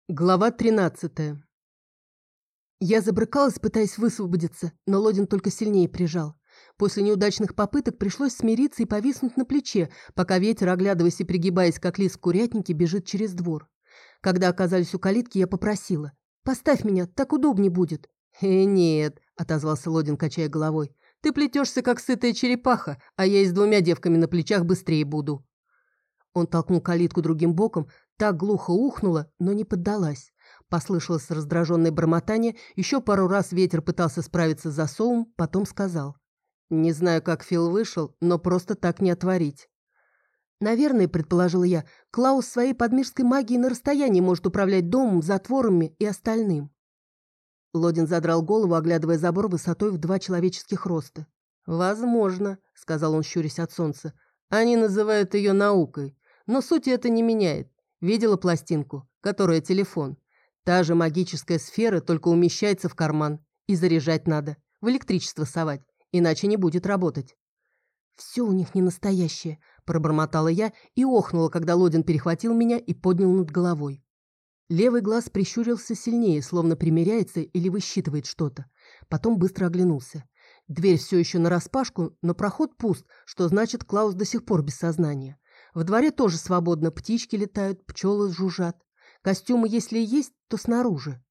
Глава 13. Я забрыкалась, пытаясь высвободиться, но Лодин только сильнее прижал. После неудачных попыток пришлось смириться и повиснуть на плече, пока ветер, оглядываясь и пригибаясь, как лист в курятнике, бежит через двор. Когда оказались у калитки, я попросила: «Поставь меня, так удобнее будет». Нет», — отозвался Лодин, качая головой. «Ты плетешься, как сытая черепаха, а я и с двумя девками на плечах быстрее буду». Он толкнул калитку другим боком, так глухо ухнула, но не поддалась. Послышалось раздраженное бормотание, еще пару раз ветер пытался справиться с засовом, потом сказал: «Не знаю, как Фил вышел, но просто так не отворить». «Наверное, — предположила я, — Клаус своей подмирской магией на расстоянии может управлять домом, затворами и остальным». Лодин задрал голову, оглядывая забор высотой в 2 человеческих роста. «Возможно, — сказал он, щурясь от солнца. Они называют ее наукой. Но суть это не меняет. Видела пластинку, которая телефон? Та же магическая сфера, только умещается в карман. И заряжать надо, в электричество совать, иначе не будет работать». «Все у них не настоящее», – пробормотала я и охнула, когда Лодин перехватил меня и поднял над головой. Левый глаз прищурился сильнее, словно примеряется или высчитывает что-то. Потом быстро оглянулся. Дверь все еще нараспашку, но проход пуст, что значит, Клаус до сих пор без сознания. В дворе тоже свободно, птички летают, пчелы жужжат. Костюмы, если и есть, то снаружи.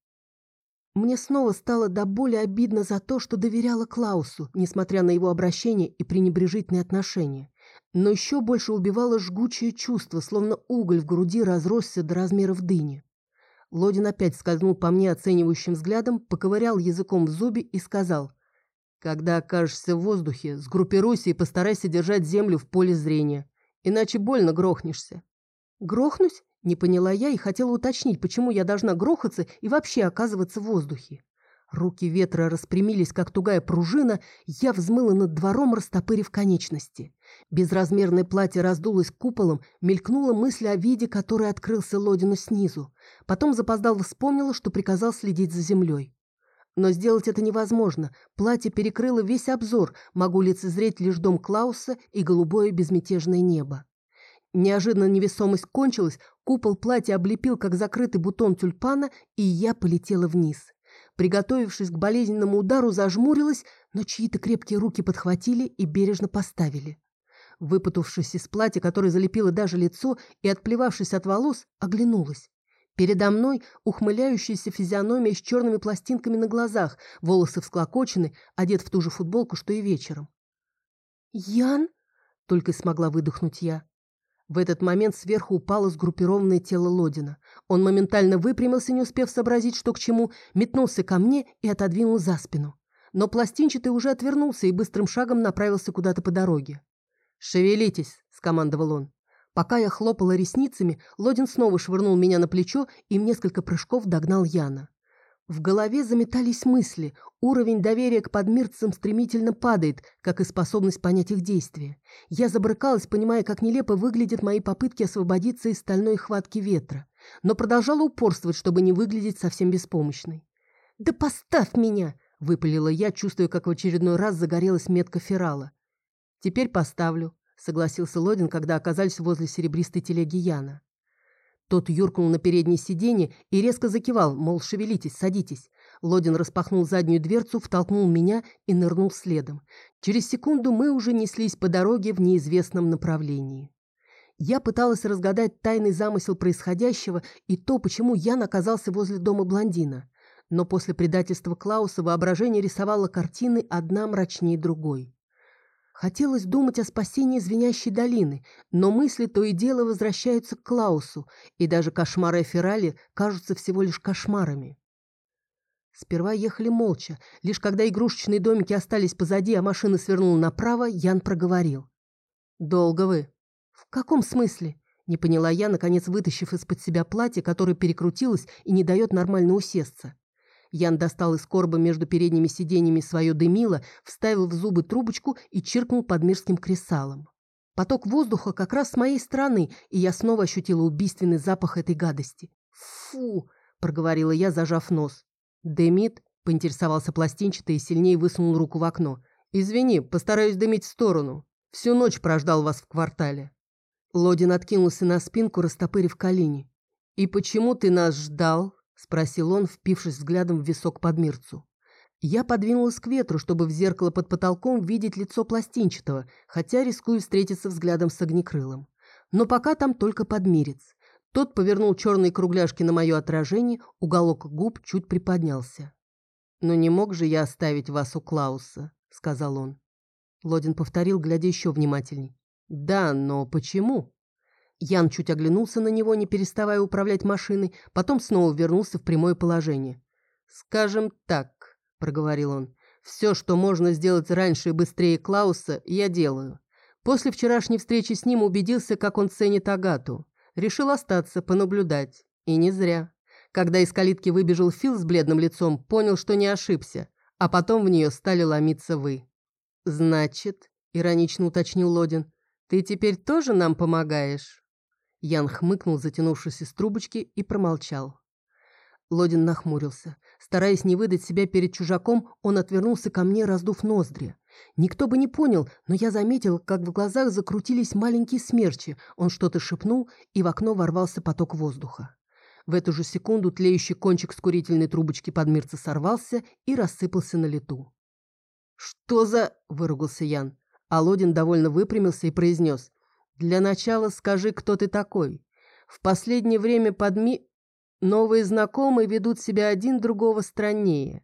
Мне снова стало до боли обидно за то, что доверяла Клаусу, несмотря на его обращение и пренебрежительные отношения. Но еще больше убивало жгучее чувство, словно уголь в груди разросся до размеров дыни. Лодин опять скользнул по мне оценивающим взглядом, поковырял языком в зубе и сказал: «Когда окажешься в воздухе, сгруппируйся и постарайся держать землю в поле зрения, иначе больно грохнешься». «Грохнусь?» — не поняла я и хотела уточнить, почему я должна грохаться и вообще оказываться в воздухе. Руки ветра распрямились, как тугая пружина, я взмыла над двором, растопырив конечности. Безразмерное платье раздулось куполом, мелькнула мысль о виде, который открылся Лодину снизу. Потом запоздало вспомнила, что приказал следить за землей. Но сделать это невозможно. Платье перекрыло весь обзор, могу лицезреть лишь дом Клауса и голубое безмятежное небо. Неожиданно невесомость кончилась, купол платья облепил, как закрытый бутон тюльпана, и я полетела вниз. Приготовившись к болезненному удару, зажмурилась, но чьи-то крепкие руки подхватили и бережно поставили. Выпутавшись из платья, которое залепило даже лицо, и отплевавшись от волос, оглянулась. Передо мной ухмыляющаяся физиономия с черными пластинками на глазах, волосы всклокочены, одет в ту же футболку, что и вечером. «Ян?» — только и смогла выдохнуть я. В этот момент сверху упало сгруппированное тело Лодина. Он моментально выпрямился, не успев сообразить, что к чему, метнулся ко мне и отодвинул за спину. Но пластинчатый уже отвернулся и быстрым шагом направился куда-то по дороге. «Шевелитесь!» — скомандовал он. Пока я хлопала ресницами, Лодин снова швырнул меня на плечо и в несколько прыжков догнал Яна. В голове заметались мысли. Уровень доверия к подмирцам стремительно падает, как и способность понять их действия. Я забрыкалась, понимая, как нелепо выглядят мои попытки освободиться из стальной хватки ветра, но продолжала упорствовать, чтобы не выглядеть совсем беспомощной. «Да поставь меня!» — выпалила я, чувствуя, как в очередной раз загорелась метка феррала. «Теперь поставлю», — согласился Лодин, когда оказались возле серебристой телеги Яна. Тот юркнул на переднее сиденье и резко закивал, мол, шевелитесь, садитесь. Лодин распахнул заднюю дверцу, втолкнул меня и нырнул следом. Через секунду мы уже неслись по дороге в неизвестном направлении. Я пыталась разгадать тайный замысел происходящего и то, почему Ян оказался возле дома блондина. Но после предательства Клауса воображение рисовало картины одна мрачнее другой. Хотелось думать о спасении звенящей долины, но мысли то и дело возвращаются к Клаусу, и даже кошмары о Ферале кажутся всего лишь кошмарами. Сперва ехали молча. Лишь когда игрушечные домики остались позади, а машина свернула направо, Ян проговорил: «Долго вы?» «В каком смысле?» — не поняла я, наконец вытащив из-под себя платье, которое перекрутилось и не дает нормально усесться. Ян достал из короба между передними сиденьями свое дымило, вставил в зубы трубочку и чиркнул подмирским кресалом. Поток воздуха как раз с моей стороны, и я снова ощутила убийственный запах этой гадости. «Фу!» — проговорила я, зажав нос. «Дымит?» — поинтересовался пластинчатый и сильнее высунул руку в окно. «Извини, постараюсь дымить в сторону. Всю ночь прождал вас в квартале». Лодин откинулся на спинку, растопырив колени. «И почему ты нас ждал?» – спросил он, впившись взглядом в висок Подмирцу. Я подвинулась к ветру, чтобы в зеркало под потолком видеть лицо Пластинчатого, хотя рискую встретиться взглядом с Огнекрылом. Но пока там только Подмирец. Тот повернул черные кругляшки на мое отражение, уголок губ чуть приподнялся. «Но не мог же я оставить вас у Клауса», — сказал он. Лодин повторил, глядя еще внимательней. «Да, но почему?» Ян чуть оглянулся на него, не переставая управлять машиной, потом снова вернулся в прямое положение. «Скажем так», — проговорил он, — «все, что можно сделать раньше и быстрее Клауса, я делаю. После вчерашней встречи с ним убедился, как он ценит Агату. Решил остаться, понаблюдать. И не зря. Когда из калитки выбежал Фил с бледным лицом, понял, что не ошибся, а потом в нее стали ломиться вы». «Значит», — иронично уточнил Лодин, — «ты теперь тоже нам помогаешь?» Ян хмыкнул, затянувшись из трубочки, и промолчал. Лодин нахмурился. Стараясь не выдать себя перед чужаком, он отвернулся ко мне, раздув ноздри. Никто бы не понял, но я заметил, как в глазах закрутились маленькие смерчи. Он что-то шепнул, и в окно ворвался поток воздуха. В эту же секунду тлеющий кончик с курительной трубочки Подмирца сорвался и рассыпался на лету. «Что за...» — выругался Ян. А Лодин довольно выпрямился и произнес: «Для начала скажи, кто ты такой. В последнее время новые знакомые ведут себя один другого страннее».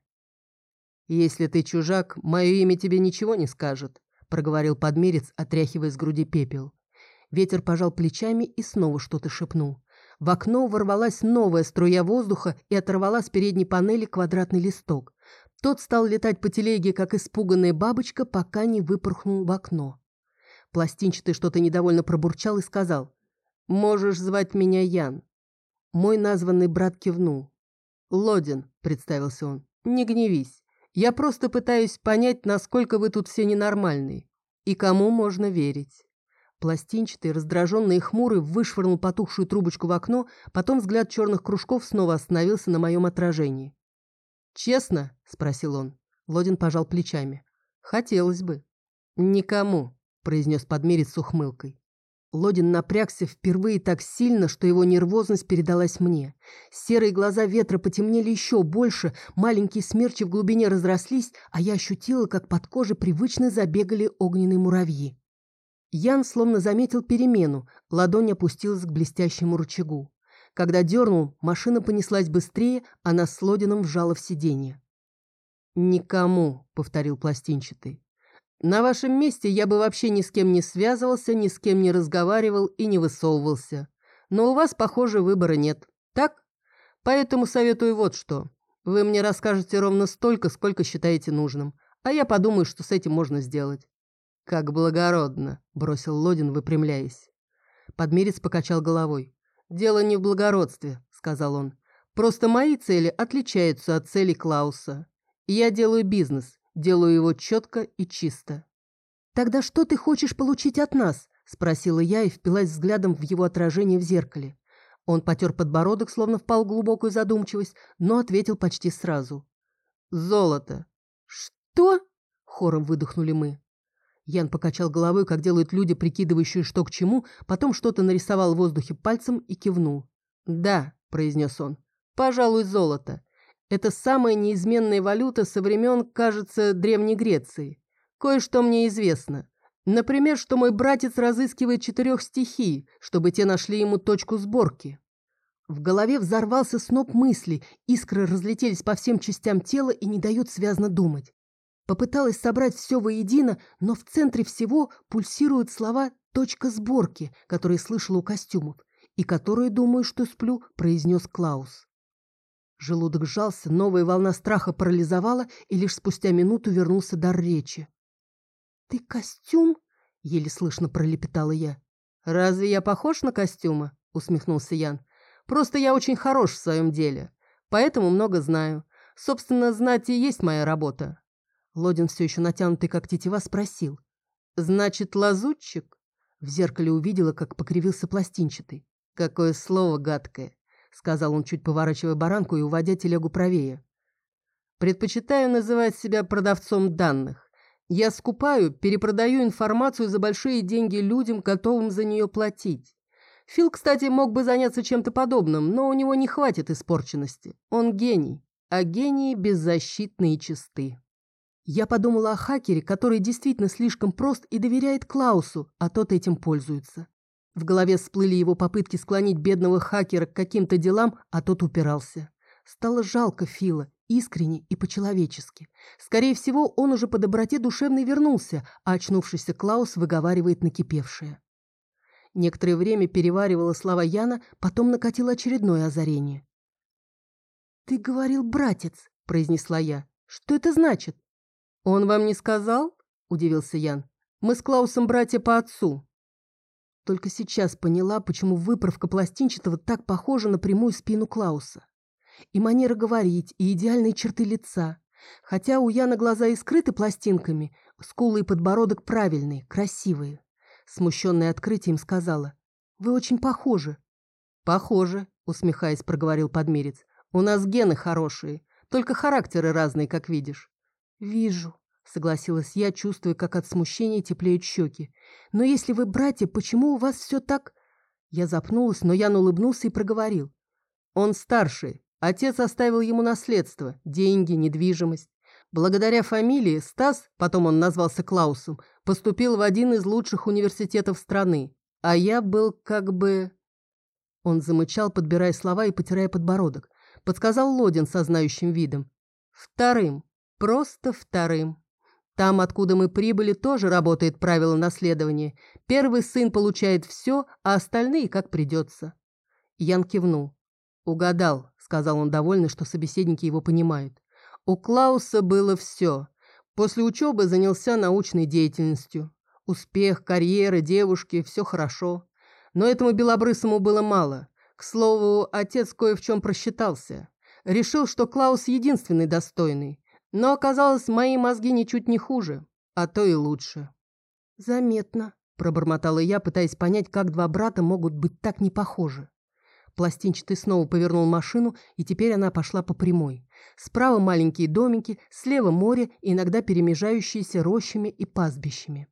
«Если ты чужак, мое имя тебе ничего не скажет», — проговорил Подмирец, отряхивая с груди пепел. Ветер пожал плечами и снова что-то шепнул. В окно ворвалась новая струя воздуха и оторвала с передней панели квадратный листок. Тот стал летать по телеге, как испуганная бабочка, пока не выпорхнул в окно. Пластинчатый что-то недовольно пробурчал и сказал: «Можешь звать меня Ян». Мой названный брат кивнул. «Лодин», — представился он, — «не гневись. Я просто пытаюсь понять, насколько вы тут все ненормальные и кому можно верить». Пластинчатый, раздраженный и хмурый, вышвырнул потухшую трубочку в окно, потом взгляд черных кружков снова остановился на моем отражении. «Честно?» — спросил он. Лодин пожал плечами. «Хотелось бы». «Никому», — произнес Подмирец с ухмылкой. Лодин напрягся впервые так сильно, что его нервозность передалась мне. Серые глаза ветра потемнели еще больше, маленькие смерчи в глубине разрослись, а я ощутила, как под кожей привычно забегали огненные муравьи. Ян словно заметил перемену, ладонь опустилась к блестящему рычагу. Когда дернул, машина понеслась быстрее, а нас с Лодином вжало в сиденье. «Никому», — повторил Пластинчатый. «На вашем месте я бы вообще ни с кем не связывался, ни с кем не разговаривал и не высовывался. Но у вас, похоже, выбора нет. Так? Поэтому советую вот что. Вы мне расскажете ровно столько, сколько считаете нужным, а я подумаю, что с этим можно сделать». «Как благородно», — бросил Лодин, выпрямляясь. Подмирец покачал головой. «Дело не в благородстве», — сказал он. «Просто мои цели отличаются от целей Клауса. Я делаю бизнес, делаю его четко и чисто». «Тогда что ты хочешь получить от нас?» — спросила я и впилась взглядом в его отражение в зеркале. Он потер подбородок, словно впал в глубокую задумчивость, но ответил почти сразу. «Золото». «Что?» — хором выдохнули мы. Ян покачал головой, как делают люди, прикидывающие, что к чему, потом что-то нарисовал в воздухе пальцем и кивнул. «Да», — произнес он, — «пожалуй, золото. Это самая неизменная валюта со времен, кажется, Древней Греции. Кое-что мне известно. Например, что мой братец разыскивает 4 стихий, чтобы те нашли ему точку сборки». В голове взорвался сноп мыслей, искры разлетелись по всем частям тела и не дают связно думать. Попыталась собрать все воедино, но в центре всего пульсируют слова «точка сборки», которые слышала у костюмов, и которые, думаю, что сплю, произнес Клаус. Желудок сжался, новая волна страха парализовала, и лишь спустя минуту вернулся дар речи. «Ты костюм?» — еле слышно пролепетала я. «Разве я похож на костюма?» — усмехнулся Ян. «Просто я очень хорош в своем деле, поэтому много знаю. Собственно, знать и есть моя работа». Лодин, все еще натянутый как тетива, спросил. «Значит, лазутчик?» В зеркале увидела, как покривился Пластинчатый. «Какое слово гадкое», — сказал он, чуть поворачивая баранку и уводя телегу правее. «Предпочитаю называть себя продавцом данных. Я скупаю, перепродаю информацию за большие деньги людям, готовым за нее платить. Фил, кстати, мог бы заняться чем-то подобным, но у него не хватит испорченности. Он гений, а гении беззащитны и чисты. Я подумала о хакере, который действительно слишком прост и доверяет Клаусу, а тот этим пользуется. В голове всплыли его попытки склонить бедного хакера к каким-то делам, а тот упирался. Стало жалко Фила, искренне и по-человечески. Скорее всего, он уже по доброте душевной вернулся, а очнувшийся Клаус выговаривает накипевшее. Некоторое время переваривала слова Яна, потом накатило очередное озарение. «Ты говорил, братец», — произнесла я. «Что это значит?» «Он вам не сказал?» — удивился Ян. «Мы с Клаусом братья по отцу». Только сейчас поняла, почему выправка пластинчатого так похожа на прямую спину Клауса. И манера говорить, и идеальные черты лица. Хотя у Яна глаза и скрыты пластинками, скулы и подбородок правильные, красивые. Смущенная открытием сказала: «Вы очень похожи». «Похожи», — усмехаясь, проговорил подмерец. «У нас гены хорошие, только характеры разные, как видишь». «Вижу», — согласилась я, чувствуя, как от смущения теплеют щеки. «Но если вы братья, почему у вас все так...» Я запнулась, но Ян улыбнулся и проговорил. «Он старший. Отец оставил ему наследство, деньги, недвижимость. Благодаря фамилии Стас, потом он назвался Клаусом, поступил в один из лучших университетов страны. А я был как бы...» Он замычал, подбирая слова и потирая подбородок. Подсказал Лодин со знающим видом. «Вторым. Просто вторым. Там, откуда мы прибыли, тоже работает правило наследования. Первый сын получает все, а остальные как придется». Ян кивнул. «Угадал», — сказал он, довольный, что собеседники его понимают. «У Клауса было все. После учебы занялся научной деятельностью. Успех, карьера, девушки — все хорошо. Но этому белобрысому было мало. К слову, отец кое в чем просчитался. Решил, что Клаус единственный достойный. Но оказалось, мои мозги ничуть не хуже, а то и лучше». «Заметно», — пробормотала я, пытаясь понять, как два брата могут быть так не похожи. Пластинчатый снова повернул машину, и теперь она пошла по прямой. Справа маленькие домики, слева море, иногда перемежающиеся рощами и пастбищами.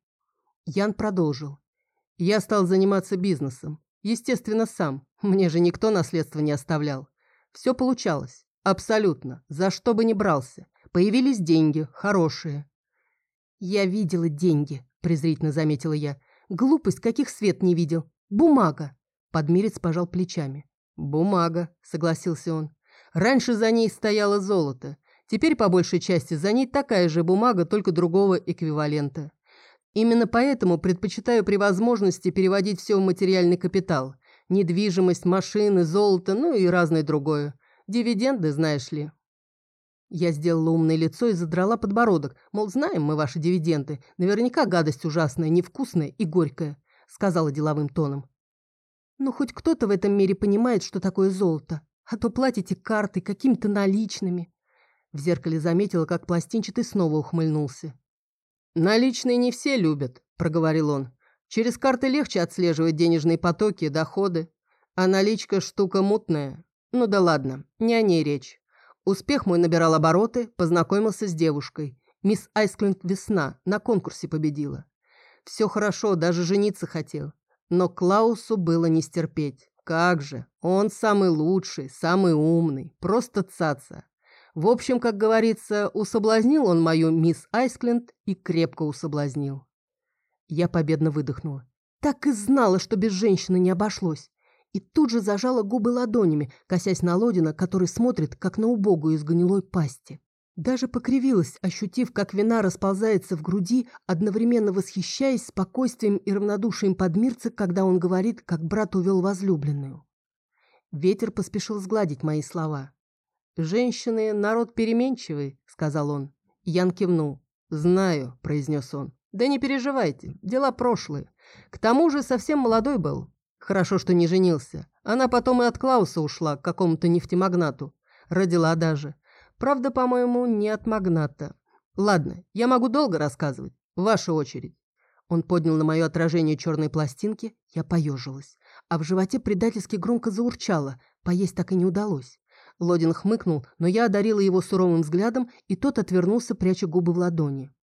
Ян продолжил. «Я стал заниматься бизнесом. Естественно, сам. Мне же никто наследство не оставлял. Все получалось. Абсолютно. За что бы ни брался. Появились деньги. Хорошие». «Я видела деньги», — презрительно заметила я. «Глупость, каких свет не видел. Бумага». Подмерец пожал плечами. «Бумага», — согласился он. «Раньше за ней стояло золото. Теперь, по большей части, за ней такая же бумага, только другого эквивалента. Именно поэтому предпочитаю при возможности переводить все в материальный капитал. Недвижимость, машины, золото, ну и разное другое. Дивиденды, знаешь ли». Я сделала умное лицо и задрала подбородок. Мол, знаем мы ваши дивиденды. Наверняка гадость ужасная, невкусная и горькая, сказала деловым тоном. «Ну, хоть кто-то в этом мире понимает, что такое золото. А то платите картой, какими-то наличными». В зеркале заметила, как пластинчатый снова ухмыльнулся. «Наличные не все любят», — проговорил он. «Через карты легче отслеживать денежные потоки, доходы. А наличка штука мутная. Ну да ладно, не о ней речь. Успех мой набирал обороты, познакомился с девушкой. Мисс Айскленд Весна на конкурсе победила. Все хорошо, даже жениться хотел. Но Клаусу было не стерпеть. Как же, он самый лучший, самый умный, просто цаца. В общем, как говорится, усоблазнил он мою мисс Айскленд и крепко усоблазнил». Я победно выдохнула. Так и знала, что без женщины не обошлось. И тут же зажала губы ладонями, косясь на Лодина, который смотрит, как на убогую из гнилой пасти. Даже покривилась, ощутив, как вина расползается в груди, одновременно восхищаясь спокойствием и равнодушием подмирца, когда он говорит, как брат увел возлюбленную. Ветер поспешил сгладить мои слова. «Женщины — народ переменчивый», — сказал он. Ян кивнул. «Знаю», — произнес он. «Да не переживайте, дела прошлые. К тому же совсем молодой был. Хорошо, что не женился. Она потом и от Клауса ушла к какому-то нефтемагнату. Родила даже. Правда, по-моему, не от магната. Ладно, я могу долго рассказывать. Ваша очередь». Он поднял на мое отражение черной пластинки, я поежилась. А в животе предательски громко заурчало, поесть так и не удалось. Лодин хмыкнул, но я одарила его суровым взглядом, и тот отвернулся, пряча губы в ладони.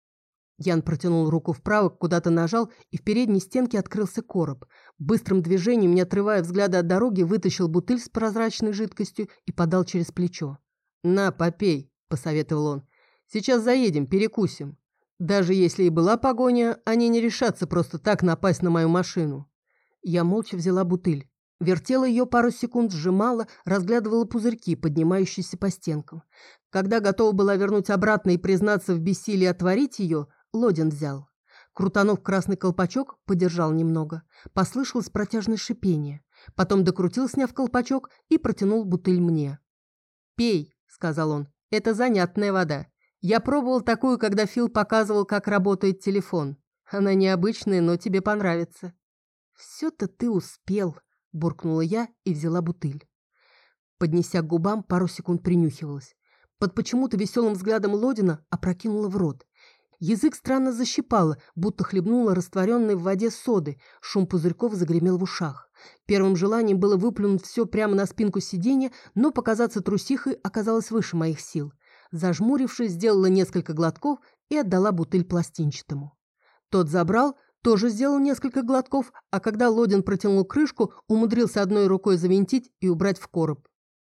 Ян протянул руку вправо, куда-то нажал, и в передней стенке открылся короб. Быстрым движением, не отрывая взгляда от дороги, вытащил бутыль с прозрачной жидкостью и подал через плечо. «На, попей», – посоветовал он. «Сейчас заедем, перекусим. Даже если и была погоня, они не решатся просто так напасть на мою машину». Я молча взяла бутыль. Вертела ее пару секунд, сжимала, разглядывала пузырьки, поднимающиеся по стенкам. Когда готова была вернуть обратно и признаться в бессилии отворить ее, Лодин взял. Крутанув красный колпачок, подержал немного. Послышалось протяжное шипение. Потом докрутил, сняв колпачок, и протянул бутыль мне. «Пей», — сказал он, — «это занятная вода. Я пробовал такую, когда Фил показывал, как работает телефон. Она необычная, но тебе понравится». «Все-то ты успел», — буркнула я и взяла бутыль. Поднеся к губам, пару секунд принюхивалась. Под почему-то веселым взглядом Лодина опрокинула в рот. Язык странно защипало, будто хлебнула растворенной в воде соды. Шум пузырьков загремел в ушах. Первым желанием было выплюнуть все прямо на спинку сиденья, но показаться трусихой оказалось выше моих сил. Зажмурившись, сделала несколько глотков и отдала бутыль пластинчатому. Тот забрал, тоже сделал несколько глотков, а когда Лодин протянул крышку, умудрился одной рукой завинтить и убрать в короб.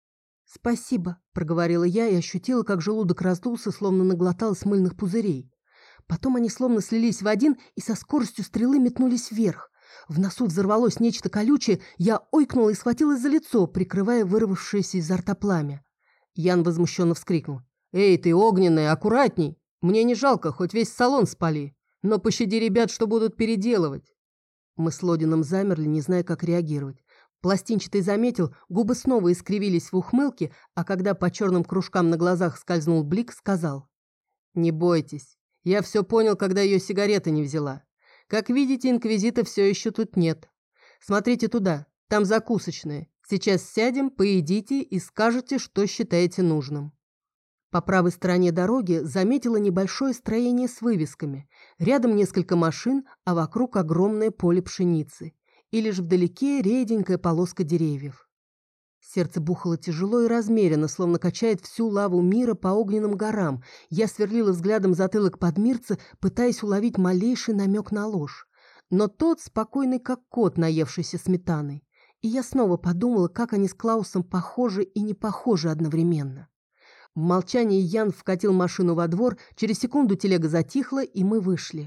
«Спасибо», — проговорила я и ощутила, как желудок раздулся, словно наглоталась мыльных пузырей. Потом они словно слились в один и со скоростью стрелы метнулись вверх. В носу взорвалось нечто колючее, я ойкнула и схватилась за лицо, прикрывая вырвавшееся изо рта пламя. Ян возмущенно вскрикнул. «Эй, ты огненная, аккуратней! Мне не жалко, хоть весь салон спали. Но пощади ребят, что будут переделывать». Мы с Лодином замерли, не зная, как реагировать. Пластинчатый заметил, губы снова искривились в ухмылке, а когда по черным кружкам на глазах скользнул блик, сказал: «Не бойтесь. Я все понял, когда ее сигарета не взяла. Как видите, инквизита все еще тут нет. Смотрите туда, там закусочная. Сейчас сядем, поедите и скажете, что считаете нужным». По правой стороне дороги заметила небольшое строение с вывесками. Рядом несколько машин, а вокруг огромное поле пшеницы. И лишь вдалеке реденькая полоска деревьев. Сердце бухало тяжело и размеренно, словно качает всю лаву мира по огненным горам. Я сверлила взглядом затылок подмирца, пытаясь уловить малейший намек на ложь. Но тот спокойный, как кот, наевшийся сметаной. И я снова подумала, как они с Клаусом похожи и не похожи одновременно. В молчании Ян вкатил машину во двор, через секунду телега затихла, и мы вышли.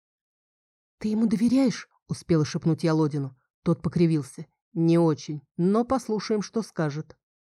«Ты ему доверяешь?» — успела шепнуть я Лодину. Тот покривился. «Не очень, но послушаем, что скажет».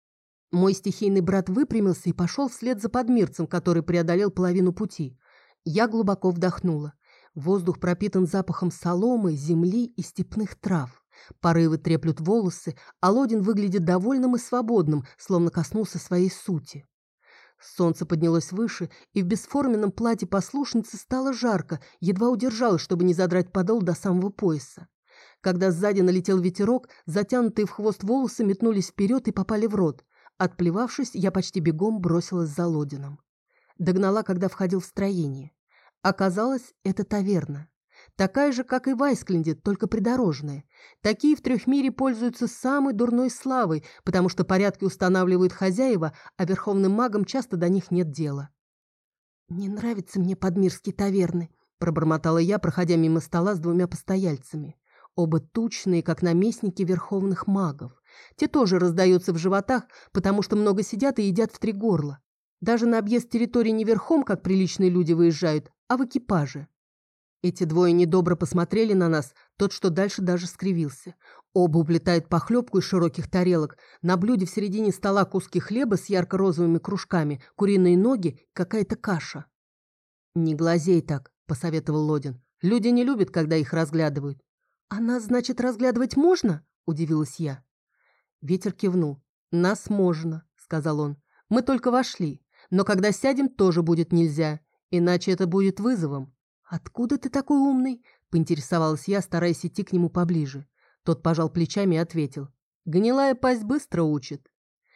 Мой стихийный брат выпрямился и пошел вслед за подмирцем, который преодолел половину пути. Я глубоко вдохнула. Воздух пропитан запахом соломы, земли и степных трав. Порывы треплют волосы, а Лодин выглядит довольным и свободным, словно коснулся своей сути. Солнце поднялось выше, и в бесформенном платье послушницы стало жарко, едва удержалась, чтобы не задрать подол до самого пояса. Когда сзади налетел ветерок, затянутые в хвост волосы метнулись вперед и попали в рот. Отплевавшись, я почти бегом бросилась за Лодином. Догнала, когда входил в строение. Оказалось, это таверна. Такая же, как и в Айскленде, только придорожная. Такие в Трехмире пользуются самой дурной славой, потому что порядки устанавливают хозяева, а верховным магам часто до них нет дела. «Не нравятся мне подмирские таверны», — пробормотала я, проходя мимо стола с двумя постояльцами. Оба тучные, как наместники верховных магов. Те тоже раздаются в животах, потому что много сидят и едят в три горла. Даже на объезд территории не верхом, как приличные люди выезжают, а в экипаже. Эти двое недобро посмотрели на нас, тот, что дальше, даже скривился. Оба уплетают похлебку из широких тарелок. На блюде в середине стола куски хлеба с ярко-розовыми кружками, куриные ноги, какая-то каша. «Не глазей так», — посоветовал Лодин. «Люди не любят, когда их разглядывают». «А нас, значит, разглядывать можно?» — удивилась я. Ветер кивнул. «Нас можно», — сказал он. «Мы только вошли, но когда сядем, тоже будет нельзя, иначе это будет вызовом». «Откуда ты такой умный?» — поинтересовалась я, стараясь идти к нему поближе. Тот пожал плечами и ответил. «Гнилая пасть быстро учит».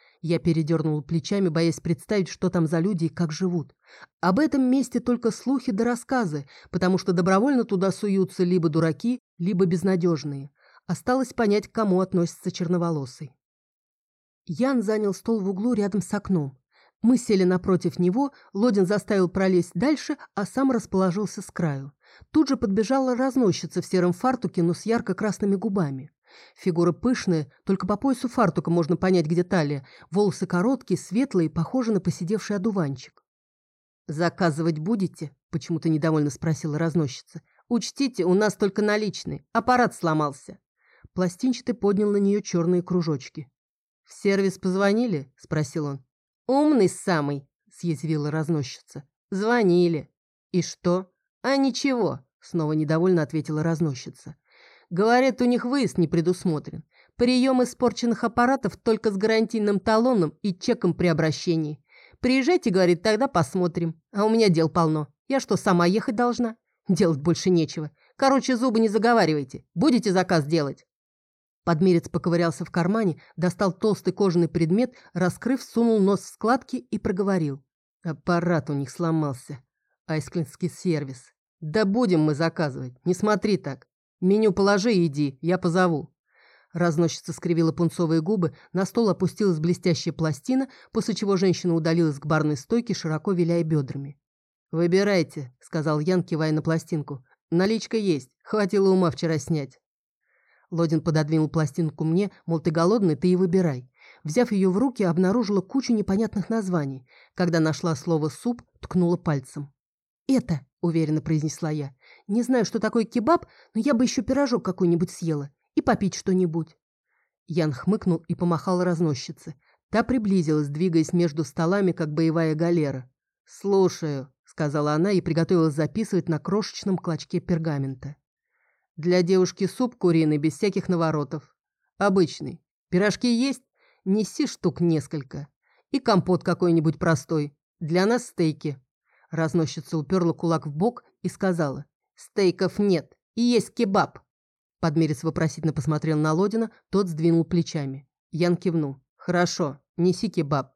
Я передернула плечами, боясь представить, что там за люди и как живут. Об этом месте только слухи да рассказы, потому что добровольно туда суются либо дураки, либо безнадежные. Осталось понять, к кому относится черноволосый. Ян занял стол в углу рядом с окном. Мы сели напротив него, Лодин заставил пролезть дальше, а сам расположился с краю. Тут же подбежала разносчица в сером фартуке, но с ярко-красными губами. Фигура пышная, только по поясу фартука можно понять, где талия. Волосы короткие, светлые, похожи на поседевший одуванчик. «Заказывать будете?» – почему-то недовольно спросила разносчица. «Учтите, у нас только наличные. Аппарат сломался». Пластинчатый поднял на нее черные кружочки. «В сервис позвонили?» – спросил он. «Умный самый», – съязвила разносчица. «Звонили». «И что?» «А ничего», – снова недовольно ответила разносчица. «Говорят, у них выезд не предусмотрен. Прием испорченных аппаратов только с гарантийным талоном и чеком при обращении. Приезжайте, говорит, тогда посмотрим. А у меня дел полно. Я что, сама ехать должна? Делать больше нечего. Короче, зубы не заговаривайте. Будете заказ делать?» Подмерец поковырялся в кармане, достал толстый кожаный предмет, раскрыв, сунул нос в складки и проговорил. «Аппарат у них сломался. Айсклинский сервис. Да будем мы заказывать, не смотри так. Меню положи и иди, я позову». Разносчица скривила пунцовые губы, на стол опустилась блестящая пластина, после чего женщина удалилась к барной стойке, широко виляя бедрами. «Выбирайте», — сказал Ян, кивая на пластинку. «Наличка есть, хватило ума вчера снять». Лодин пододвинул пластинку мне, мол, ты голодный, ты и выбирай. Взяв ее в руки, обнаружила кучу непонятных названий. Когда нашла слово «суп», ткнула пальцем. «Это», — уверенно произнесла я. «Не знаю, что такое кебаб, но я бы еще пирожок какой-нибудь съела. И попить что-нибудь». Ян хмыкнул и помахал разносчице. Та приблизилась, двигаясь между столами, как боевая галера. «Слушаю», — сказала она и приготовилась записывать на крошечном клочке пергамента. «Для девушки суп куриный, без всяких наворотов. Обычный. Пирожки есть? Неси штук несколько. И компот какой-нибудь простой. Для нас стейки». Разносчица уперла кулак в бок и сказала. «Стейков нет. И есть кебаб». Подмерец вопросительно посмотрел на Лодина, тот сдвинул плечами. Ян кивнул. «Хорошо, неси кебаб».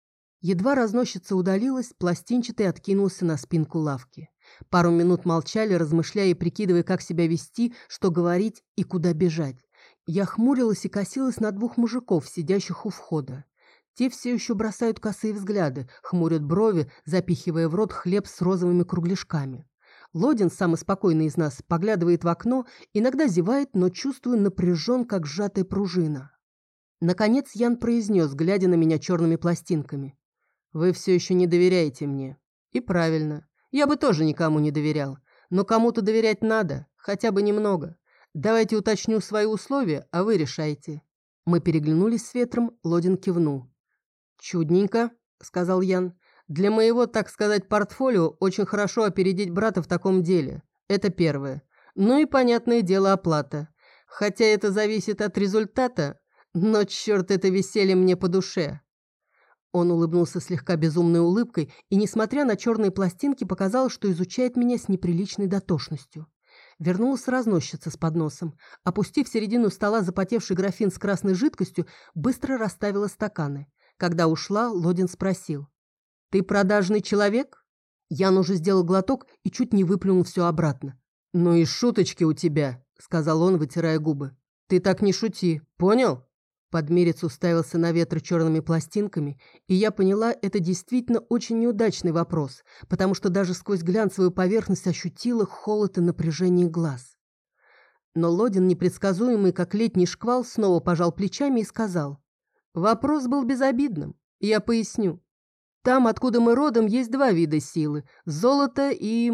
Едва разносчица удалилась, пластинчатый откинулся на спинку лавки. Пару минут молчали, размышляя и прикидывая, как себя вести, что говорить и куда бежать. Я хмурилась и косилась на двух мужиков, сидящих у входа. Те все еще бросают косые взгляды, хмурят брови, запихивая в рот хлеб с розовыми кругляшками. Лодин, самый спокойный из нас, поглядывает в окно, иногда зевает, но чувствую напряжен, как сжатая пружина. Наконец Ян произнес, глядя на меня черными пластинками. «Вы все еще не доверяете мне». И правильно. Я бы тоже никому не доверял. Но кому-то доверять надо, хотя бы немного. Давайте уточню свои условия, а вы решайте. Мы переглянулись с Ветром, Лодин кивнул. «Чудненько», — сказал Ян. «Для моего, так сказать, портфолио очень хорошо опередить брата в таком деле. Это первое. Ну и, понятное дело, оплата. Хотя это зависит от результата, но, черт, это веселье мне по душе». Он улыбнулся слегка безумной улыбкой и, несмотря на черные пластинки, показал, что изучает меня с неприличной дотошностью. Вернулась разносчица с подносом. Опустив в середину стола запотевший графин с красной жидкостью, быстро расставила стаканы. Когда ушла, Лодин спросил. «Ты продажный человек?» Ян уже сделал глоток и чуть не выплюнул все обратно. «Ну и шуточки у тебя», — сказал он, вытирая губы. «Ты так не шути, понял?» Подмерец уставился на Ветра черными пластинками, и я поняла, это действительно очень неудачный вопрос, потому что даже сквозь глянцевую поверхность ощутила холод и напряжение глаз. Но Лодин, непредсказуемый, как летний шквал, снова пожал плечами и сказал. «Вопрос был безобидным, я поясню. Там, откуда мы родом, есть два вида силы – золото и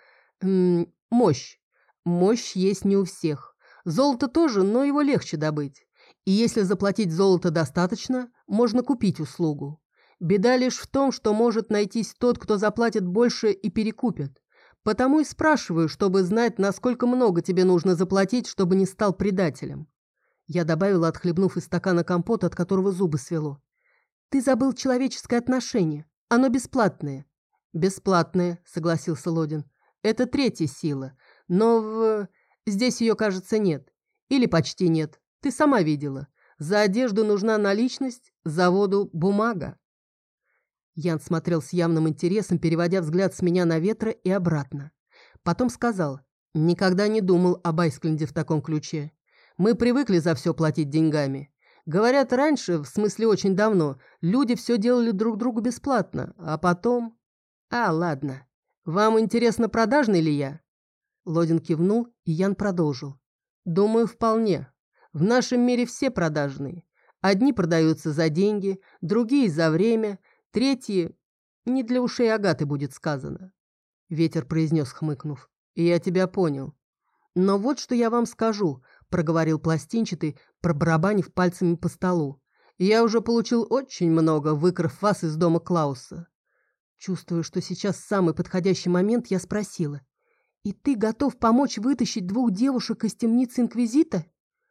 мощь. Мощь есть не у всех. Золото тоже, но его легче добыть. И если заплатить золото достаточно, можно купить услугу. Беда лишь в том, что может найтись тот, кто заплатит больше и перекупит. Потому и спрашиваю, чтобы знать, насколько много тебе нужно заплатить, чтобы не стал предателем». Я добавила, отхлебнув из стакана компота, от которого зубы свело. «Ты забыл человеческое отношение. Оно бесплатное». «Бесплатное», — согласился Лодин. «Это третья сила. Но здесь ее, кажется, нет. Или почти нет. Ты сама видела. За одежду нужна наличность, за воду бумага». Ян смотрел с явным интересом, переводя взгляд с меня на Ветра и обратно. Потом сказал, «Никогда не думал об Айскленде в таком ключе. Мы привыкли за все платить деньгами. Говорят, раньше, в смысле очень давно, люди все делали друг другу бесплатно, а потом... Ладно. Вам интересно, продажный ли я? Лодин кивнул, и Ян продолжил. Думаю, вполне. В нашем мире все продажные. Одни продаются за деньги, другие за время, третьи... Не для ушей Агаты будет сказано. Ветер произнес, хмыкнув. Я тебя понял. Но вот что я вам скажу, проговорил пластинчатый, пробарабанив пальцами по столу. Я уже получил очень много, выкрав вас из дома Клауса. Чувствуя, что сейчас самый подходящий момент, я спросила. «И ты готов помочь вытащить 2 девушек из темницы Инквизита?»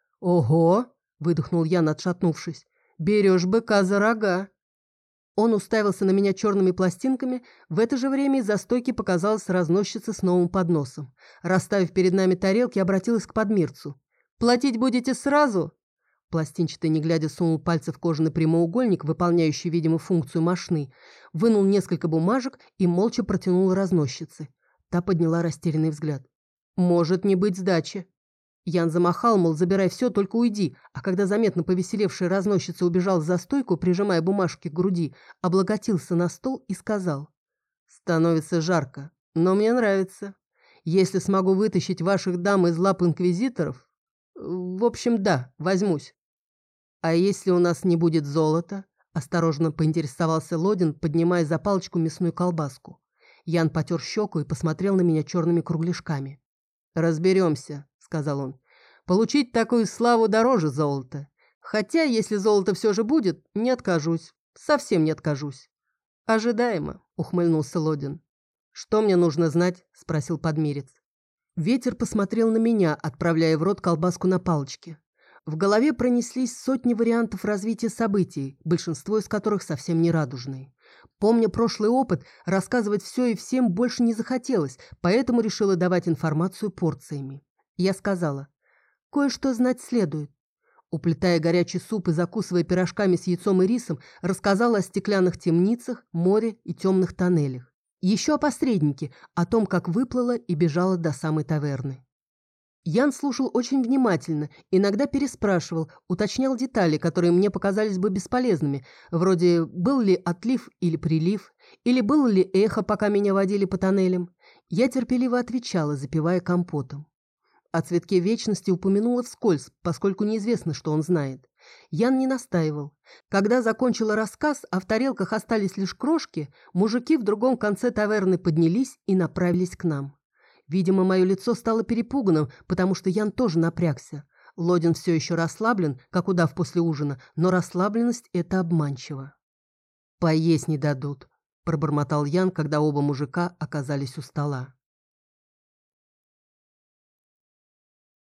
«Ого!» — выдохнул Ян, отшатнувшись. «Берешь быка за рога!» Он уставился на меня черными пластинками. В это же время из-за стойки показалась разносчица с новым подносом. Расставив перед нами тарелки, обратилась к подмирцу. «Платить будете сразу?» Пластинчатый, не глядя, сунул пальцы в кожаный прямоугольник, выполняющий, видимо, функцию мошны, вынул несколько бумажек и молча протянул разносчице. Та подняла растерянный взгляд. «Может не быть сдачи». Ян замахал, мол, забирай все, только уйди, а когда заметно повеселевшая разносчица убежал за стойку, прижимая бумажки к груди, облокотился на стол и сказал. «Становится жарко, но мне нравится. Если смогу вытащить ваших дам из лап инквизиторов... В общем, да, возьмусь». «А если у нас не будет золота?» – осторожно поинтересовался Лодин, поднимая за палочку мясную колбаску. Ян потер щеку и посмотрел на меня черными кругляшками. «Разберемся», — сказал он. «Получить такую славу дороже золота. Хотя, если золото все же будет, не откажусь. Совсем не откажусь». «Ожидаемо», — ухмыльнулся Лодин. «Что мне нужно знать?» — спросил подмирец. Ветер посмотрел на меня, отправляя в рот колбаску на палочке. В голове пронеслись сотни вариантов развития событий, большинство из которых совсем не радужные. Помня прошлый опыт, рассказывать все и всем больше не захотелось, поэтому решила давать информацию порциями. Я сказала, кое-что знать следует. Уплетая горячий суп и закусывая пирожками с яйцом и рисом, рассказала о стеклянных темницах, море и темных тоннелях. Еще о посреднике, о том, как выплыла и бежала до самой таверны. Ян слушал очень внимательно, иногда переспрашивал, уточнял детали, которые мне показались бы бесполезными, вроде был ли отлив или прилив, или было ли эхо, пока меня водили по тоннелям. Я терпеливо отвечала, запивая компотом. О цветке вечности упомянула вскользь, поскольку неизвестно, что он знает. Ян не настаивал. Когда закончила рассказ, а в тарелках остались лишь крошки, мужики в другом конце таверны поднялись и направились к нам. Видимо, мое лицо стало перепуганным, потому что Ян тоже напрягся. Лодин все еще расслаблен, как удав после ужина, но расслабленность – это обманчиво. «Поесть не дадут», – пробормотал Ян, когда оба мужика оказались у стола.